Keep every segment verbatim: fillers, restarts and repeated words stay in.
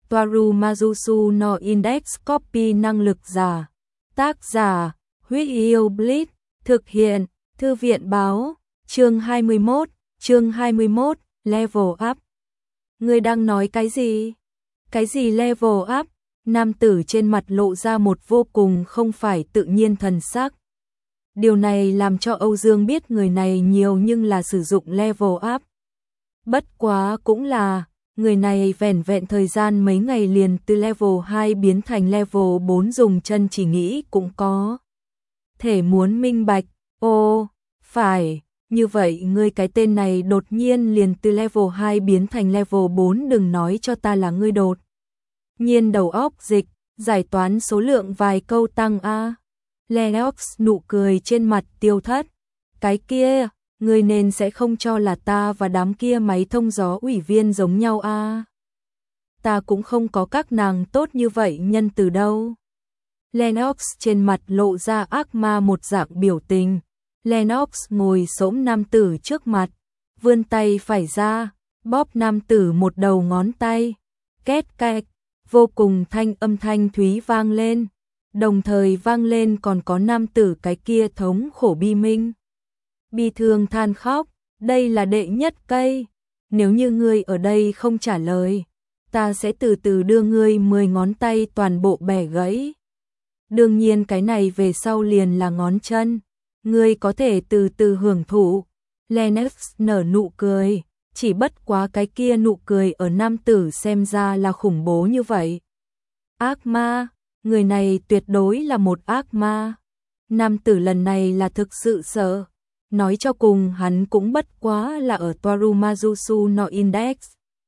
Toaru Majusu no Index Copy năng lực giả. Tác giả, Huyết Yêu Blitz, thực hiện, Thư viện báo, chương hai mươi mốt, chương hai mươi mốt, level up. Ngươi đang nói cái gì? Cái gì level up? Nam tử trên mặt lộ ra một vô cùng không phải tự nhiên thần sắc. Điều này làm cho Âu Dương biết người này nhiều nhưng là sử dụng level up. Bất quá cũng là, người này vẻn vẹn thời gian mấy ngày liền từ level hai biến thành level bốn, dùng chân chỉ nghĩ cũng có thể muốn minh bạch. Ô, phải, như vậy ngươi cái tên này đột nhiên liền từ level hai biến thành level bốn, đừng nói cho ta là ngươi đột nhiên đầu óc dịch, giải toán số lượng vài câu tăng a. Lennox nụ cười trên mặt tiêu thất. Cái kia, ngươi nên sẽ không cho là ta và đám kia máy thông gió ủy viên giống nhau a. Ta cũng không có các nàng tốt như vậy nhân từ đâu. Lennox trên mặt lộ ra ác ma một dạng biểu tình. Lennox ngồi xổm nam tử trước mặt, vươn tay phải ra, bóp nam tử một đầu ngón tay. Két kẹt, vô cùng thanh âm thanh thúy vang lên. Đồng thời vang lên còn có nam tử cái kia thống khổ bi minh. Bi thương than khóc, đây là đệ nhất cây. Nếu như ngươi ở đây không trả lời, ta sẽ từ từ đưa ngươi mười ngón tay toàn bộ bẻ gãy. Đương nhiên cái này về sau liền là ngón chân. Ngươi có thể từ từ hưởng thụ. Lennox nở nụ cười, chỉ bất quá cái kia nụ cười ở nam tử xem ra là khủng bố như vậy. Ác ma, người này tuyệt đối là một ác ma. Nam tử lần này là thực sự sợ. Nói cho cùng hắn cũng bất quá là ở Toaru Majusu no Index.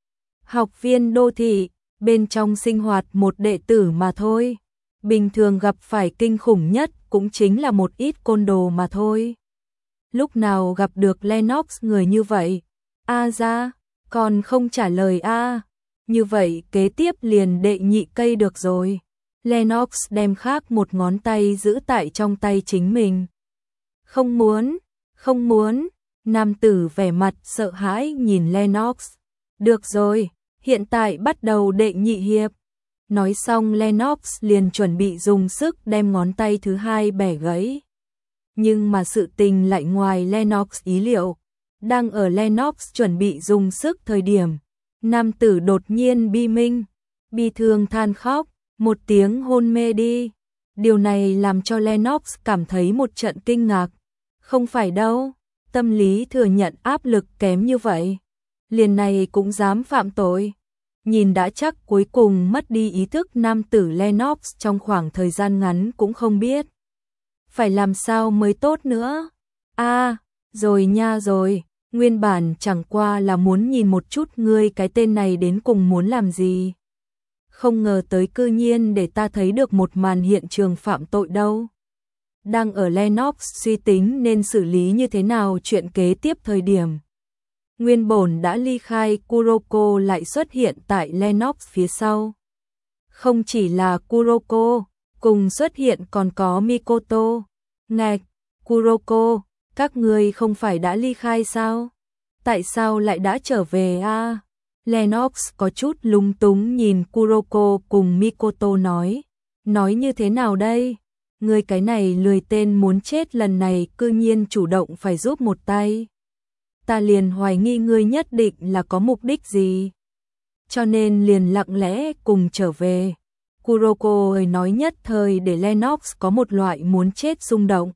Học viên đô thị, bên trong sinh hoạt một đệ tử mà thôi. Bình thường gặp phải kinh khủng nhất cũng chính là một ít côn đồ mà thôi. Lúc nào gặp được Lennox người như vậy? A ra, còn không trả lời a. Như vậy kế tiếp liền đệ nhị cây được rồi. Lennox đem khác một ngón tay giữ tại trong tay chính mình. Không muốn, không muốn. Nam tử vẻ mặt sợ hãi nhìn Lennox. Được rồi, hiện tại bắt đầu đệ nhị hiệp. Nói xong Lennox liền chuẩn bị dùng sức đem ngón tay thứ hai bẻ gãy. Nhưng mà sự tình lại ngoài Lennox ý liệu. Đang ở Lennox chuẩn bị dùng sức thời điểm, nam tử đột nhiên bi minh, bi thương than khóc, một tiếng hôn mê đi. Điều này làm cho Lennox cảm thấy một trận kinh ngạc. Không phải đâu, tâm lý thừa nhận áp lực kém như vậy, liền này cũng dám phạm tội. Nhìn đã chắc cuối cùng mất đi ý thức nam tử Lennox trong khoảng thời gian ngắn cũng không biết phải làm sao mới tốt nữa. A, à, rồi nha rồi, nguyên bản chẳng qua là muốn nhìn một chút ngươi cái tên này đến cùng muốn làm gì. Không ngờ tới cư nhiên để ta thấy được một màn hiện trường phạm tội đâu. Đang ở Lennox suy tính nên xử lý như thế nào chuyện kế tiếp thời điểm. Nguyên bổn đã ly khai Kuroko lại xuất hiện tại Lennox phía sau. Không chỉ là Kuroko, cùng xuất hiện còn có Mikoto. Ngạch, Kuroko, các người không phải đã ly khai sao? Tại sao lại đã trở về a? À? Lennox có chút lúng túng nhìn Kuroko cùng Mikoto nói. Nói như thế nào đây? Người cái này lười tên muốn chết lần này cư nhiên chủ động phải giúp một tay. Ta liền hoài nghi ngươi nhất định là có mục đích gì. Cho nên liền lặng lẽ cùng trở về. Kuroko ơi nói nhất thời để Lennox có một loại muốn chết xung động.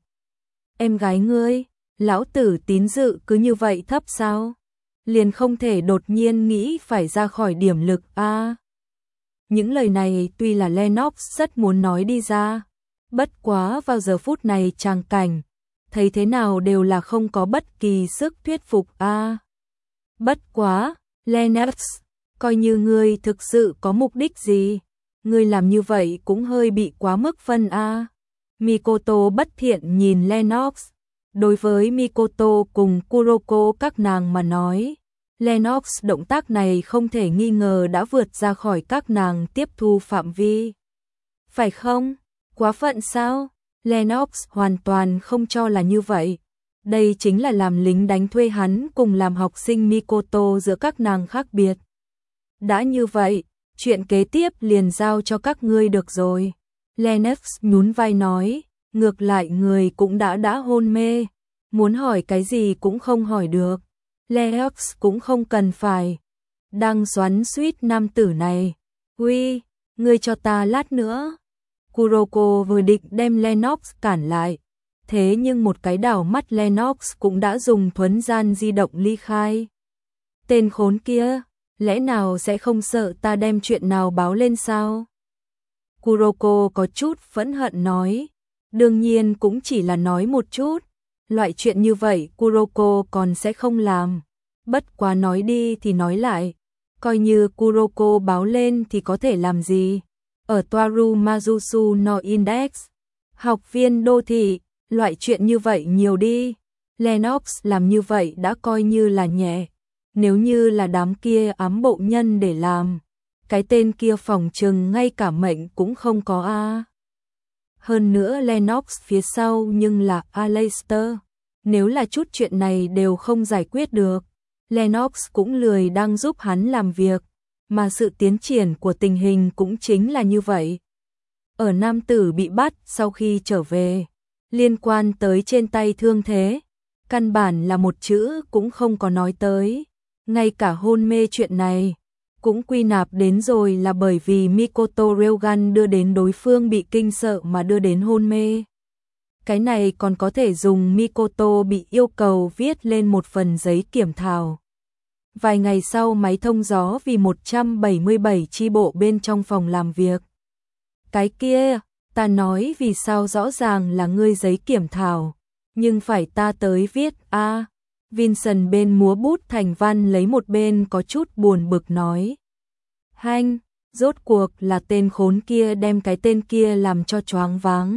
Em gái ngươi, lão tử tín dự cứ như vậy thấp sao? Liền không thể đột nhiên nghĩ phải ra khỏi điểm lực a. À, những lời này tuy là Lennox rất muốn nói đi ra. Bất quá vào giờ phút này tràng cảnh, thấy thế nào đều là không có bất kỳ sức thuyết phục a. À, bất quá, Lennox, coi như ngươi thực sự có mục đích gì, ngươi làm như vậy cũng hơi bị quá mức phân a. À. Mikoto bất thiện nhìn Lennox. Đối với Mikoto cùng Kuroko các nàng mà nói, Lennox động tác này không thể nghi ngờ đã vượt ra khỏi các nàng tiếp thu phạm vi. Phải không? Quá phận sao? Lennox hoàn toàn không cho là như vậy. Đây chính là làm lính đánh thuê hắn cùng làm học sinh Mikoto giữa các nàng khác biệt. Đã như vậy, Chuyện kế tiếp liền giao cho các ngươi được rồi. Lennox nhún vai nói, ngược lại người cũng đã đã hôn mê, muốn hỏi cái gì cũng không hỏi được. Lennox cũng không cần phải đang xoắn xuýt nam tử này. Uy, ngươi cho ta lát nữa. Kuroko vừa định đem Lennox cản lại, thế nhưng một cái đảo mắt Lennox cũng đã dùng thuấn gian di động ly khai. Tên khốn kia, lẽ nào sẽ không sợ ta đem chuyện nào báo lên sao? Kuroko có chút phẫn hận nói, đương nhiên cũng chỉ là nói một chút, loại chuyện như vậy Kuroko còn sẽ không làm. Bất quá nói đi thì nói lại, coi như Kuroko báo lên thì có thể làm gì? Ở Toaru Mazusu no Index, học viên đô thị, loại chuyện như vậy nhiều đi. Lennox làm như vậy đã coi như là nhẹ. Nếu như là đám kia ám bộ nhân để làm, cái tên kia phòng trừng ngay cả mệnh cũng không có a. Hơn nữa Lennox phía sau nhưng là Aleister. Nếu là chút chuyện này đều không giải quyết được, Lennox cũng lười đang giúp hắn làm việc, mà sự tiến triển của tình hình cũng chính là như vậy. Ở nam tử bị bắt sau khi trở về, liên quan tới trên tay thương thế, căn bản là một chữ cũng không có nói tới. Ngay cả hôn mê chuyện này cũng quy nạp đến rồi là bởi vì Mikoto Railgun đưa đến đối phương bị kinh sợ mà đưa đến hôn mê. Cái này còn có thể dùng Mikoto bị yêu cầu viết lên một phần giấy kiểm thảo. Vài ngày sau máy thông gió vì một trăm bảy mươi bảy chi bộ bên trong phòng làm việc. Cái kia, ta nói vì sao rõ ràng là ngươi giấy kiểm thảo, nhưng phải ta tới viết a. À, Vincent bên múa bút thành văn lấy một bên có chút buồn bực nói. Hanh, rốt cuộc là tên khốn kia đem cái tên kia làm cho choáng váng.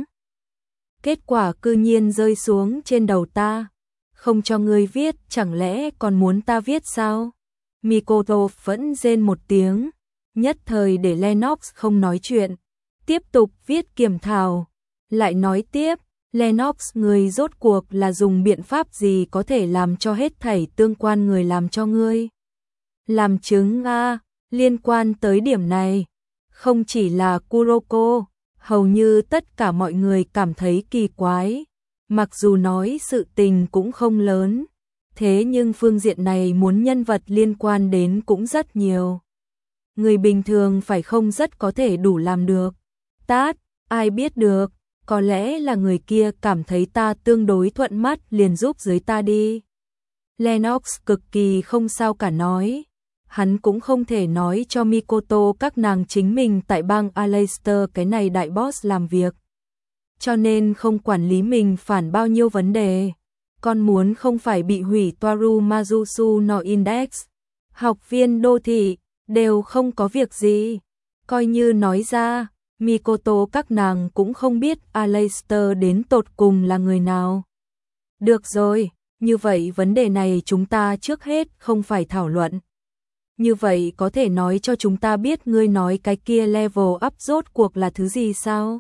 Kết quả cư nhiên rơi xuống trên đầu ta. Không cho ngươi viết, chẳng lẽ còn muốn ta viết sao? Mikoto vẫn rên một tiếng, nhất thời để Lennox không nói chuyện. Tiếp tục viết kiểm thảo, lại nói tiếp. Lennox người rốt cuộc là dùng biện pháp gì có thể làm cho hết thảy tương quan người làm cho ngươi? Làm chứng a, liên quan tới điểm này, không chỉ là Kuroko, hầu như tất cả mọi người cảm thấy kỳ quái. Mặc dù nói sự tình cũng không lớn, thế nhưng phương diện này muốn nhân vật liên quan đến cũng rất nhiều. Người bình thường phải không rất có thể đủ làm được. Tát, ai biết được. Có lẽ là người kia cảm thấy ta tương đối thuận mắt liền giúp dưới ta đi. Lennox cực kỳ không sao cả nói. Hắn cũng không thể nói cho Mikoto các nàng chính mình tại bang Aleister cái này đại boss làm việc. Cho nên không quản lý mình phản bao nhiêu vấn đề. Con muốn không phải bị hủy Toaru Mazusu no Index. Học viên đô thị đều không có việc gì. Coi như nói ra, Mikoto các nàng cũng không biết Aleister đến tột cùng là người nào. Được rồi, như vậy vấn đề này chúng ta trước hết không phải thảo luận. Như vậy có thể nói cho chúng ta biết ngươi nói cái kia level up rốt cuộc là thứ gì sao?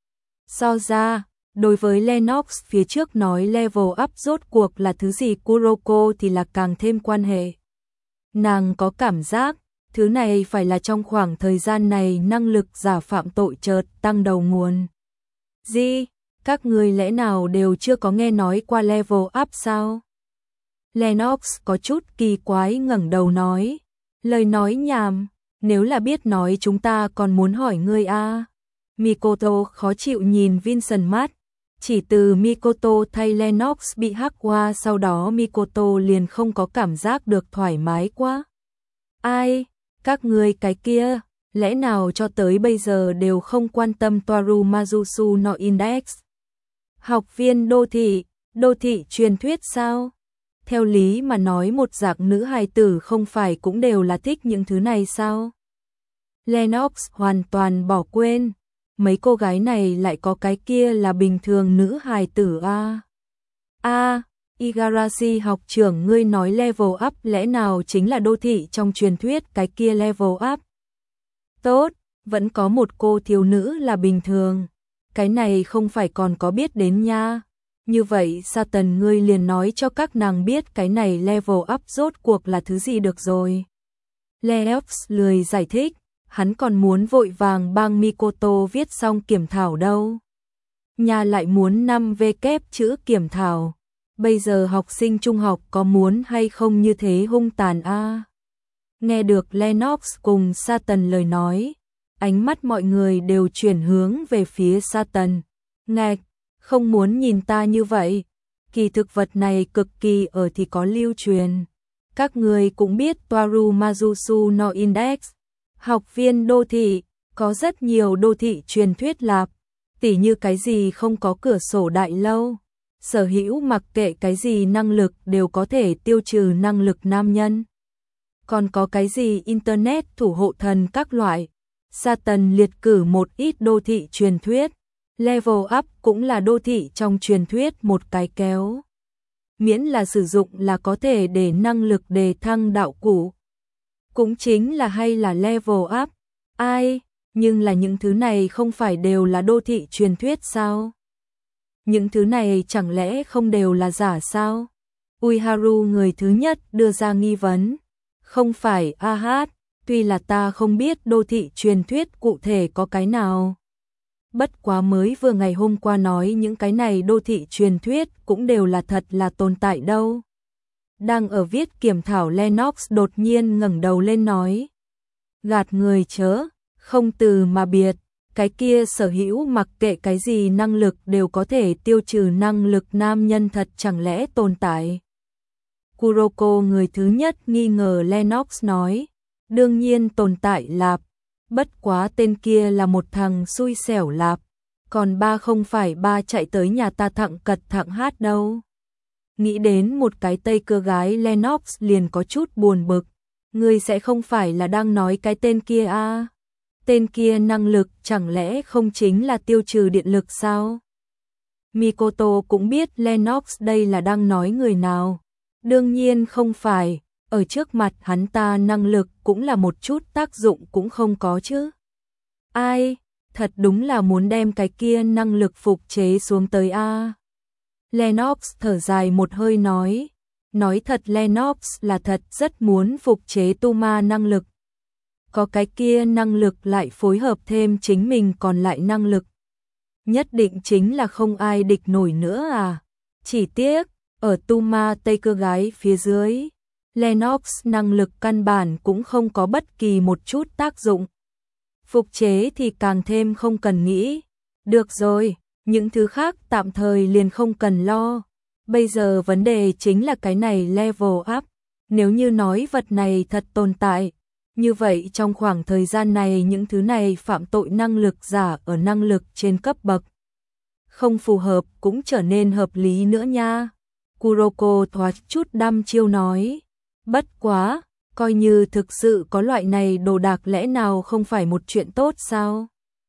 So ra, đối với Lennox phía trước nói level up rốt cuộc là thứ gì Kuroko thì là càng thêm quan hệ. Nàng có cảm giác, thứ này phải là trong khoảng thời gian này năng lực giả phạm tội chợt tăng đầu nguồn. Gì? Các người lẽ nào đều chưa có nghe nói qua level up sao? Lennox có chút kỳ quái ngẩng đầu nói. Lời nói nhảm, nếu là biết nói chúng ta còn muốn hỏi ngươi a. À. Mikoto khó chịu nhìn Vincent mắt. Chỉ từ Mikoto thay Lennox bị hack qua sau đó Mikoto liền không có cảm giác được thoải mái quá. Ai? Các ngươi cái kia, lẽ nào cho tới bây giờ đều không quan tâm Toaru Mazusu no Index? Học viên đô thị, đô thị truyền thuyết sao? Theo lý mà nói một dạng nữ hài tử không phải cũng đều là thích những thứ này sao? Lennox hoàn toàn bỏ quên, mấy cô gái này lại có cái kia là bình thường nữ hài tử a. A, Igarashi học trưởng ngươi nói level up lẽ nào chính là đô thị trong truyền thuyết cái kia level up? Tốt, vẫn có một cô thiếu nữ là bình thường. Cái này không phải còn có biết đến nha. Như vậy Satan ngươi liền nói cho các nàng biết cái này level up rốt cuộc là thứ gì được rồi. Leops lười giải thích, hắn còn muốn vội vàng bang Mikoto viết xong kiểm thảo đâu. Nhà lại muốn năm v kép chữ kiểm thảo. Bây giờ học sinh trung học có muốn hay không như thế hung tàn a? À? Nghe được Lennox cùng Satan lời nói, ánh mắt mọi người đều chuyển hướng về phía Satan. Ngạch, không muốn nhìn ta như vậy. Kỳ thực vật này cực kỳ ở thì có lưu truyền. Các người cũng biết Toaru Majusu no Index, học viên đô thị, có rất nhiều đô thị truyền thuyết lạp, tỉ như cái gì không có cửa sổ đại lâu, sở hữu mặc kệ cái gì năng lực đều có thể tiêu trừ năng lực nam nhân. Còn có cái gì internet thủ hộ thần các loại. Satan liệt cử một ít đô thị truyền thuyết. Level up cũng là đô thị trong truyền thuyết một cái kéo. Miễn là sử dụng là có thể để năng lực đề thăng đạo cụ. Cũng chính là hay là level up. Ai, nhưng là những thứ này không phải đều là đô thị truyền thuyết sao? Những thứ này chẳng lẽ không đều là giả sao? Uiharu người thứ nhất đưa ra nghi vấn. Không phải a hát, tuy là ta không biết đô thị truyền thuyết cụ thể có cái nào. Bất quá mới vừa ngày hôm qua nói những cái này đô thị truyền thuyết cũng đều là thật là tồn tại đâu. Đang ở viết kiểm thảo Lennox đột nhiên ngẩng đầu lên nói. Gạt người chớ, không từ mà biệt, cái kia sở hữu mặc kệ cái gì năng lực đều có thể tiêu trừ năng lực nam nhân thật chẳng lẽ tồn tại. Kuroko người thứ nhất nghi ngờ Lennox nói. Đương nhiên tồn tại lạp. Bất quá tên kia là một thằng xui xẻo lạp. Còn ba không phải ba chạy tới nhà ta thẳng cật thẳng hát đâu. Nghĩ đến một cái tây cơ gái Lennox liền có chút buồn bực. Ngươi sẽ không phải là đang nói cái tên kia à? Tên kia năng lực chẳng lẽ không chính là tiêu trừ điện lực sao? Mikoto cũng biết Lennox đây là đang nói người nào. Đương nhiên không phải, ở trước mặt hắn ta năng lực cũng là một chút tác dụng cũng không có chứ. Ai, thật đúng là muốn đem cái kia năng lực phục chế xuống tới a. Lennox thở dài một hơi nói, nói thật Lennox là thật rất muốn phục chế Tuma năng lực. Có cái kia năng lực lại phối hợp thêm chính mình còn lại năng lực. Nhất định chính là không ai địch nổi nữa à. Chỉ tiếc, ở Tuma Tây cơ gái phía dưới, Lennox năng lực căn bản cũng không có bất kỳ một chút tác dụng. Phục chế thì càng thêm không cần nghĩ. Được rồi, những thứ khác tạm thời liền không cần lo. Bây giờ vấn đề chính là cái này level up. Nếu như nói vật này thật tồn tại, như vậy trong khoảng thời gian này những thứ này phạm tội năng lực giả ở năng lực trên cấp bậc không phù hợp cũng trở nên hợp lý nữa nha. Kuroko thoát chút đăm chiêu nói. Bất quá, coi như thực sự có loại này đồ đạc lẽ nào không phải một chuyện tốt sao?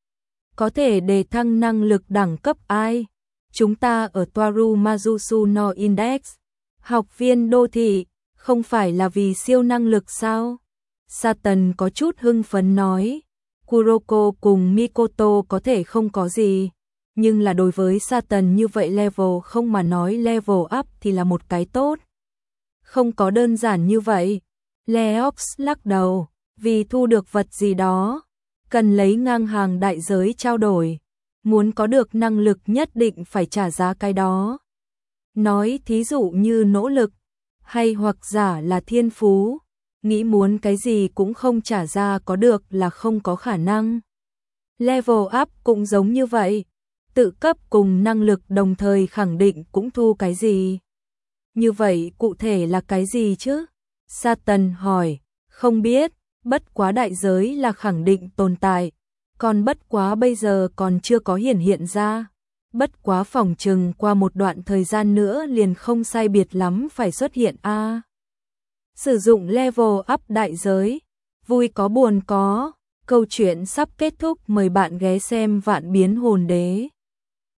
Có thể đề thăng năng lực đẳng cấp ai? Chúng ta ở Toaru Majusu no Index, học viên đô thị, không phải là vì siêu năng lực sao? Satan có chút hưng phấn nói. Kuroko cùng Mikoto có thể không có gì. Nhưng là đối với Satan như vậy level không mà nói level up thì là một cái tốt. Không có đơn giản như vậy. Leox lắc đầu, vì thu được vật gì đó, cần lấy ngang hàng đại giới trao đổi. Muốn có được năng lực nhất định phải trả giá cái đó. Nói thí dụ như nỗ lực, hay hoặc giả là thiên phú, nghĩ muốn cái gì cũng không trả ra có được là không có khả năng. Level up cũng giống như vậy. Tự cấp cùng năng lực đồng thời khẳng định cũng thu cái gì. Như vậy cụ thể là cái gì chứ? Satan hỏi, không biết, bất quá đại giới là khẳng định tồn tại, còn bất quá bây giờ còn chưa có hiển hiện ra. Bất quá phỏng chừng qua một đoạn thời gian nữa liền không sai biệt lắm phải xuất hiện a. À, sử dụng level up đại giới, vui có buồn có, câu chuyện sắp kết thúc, mời bạn ghé xem Vạn Biến Hồn Đế.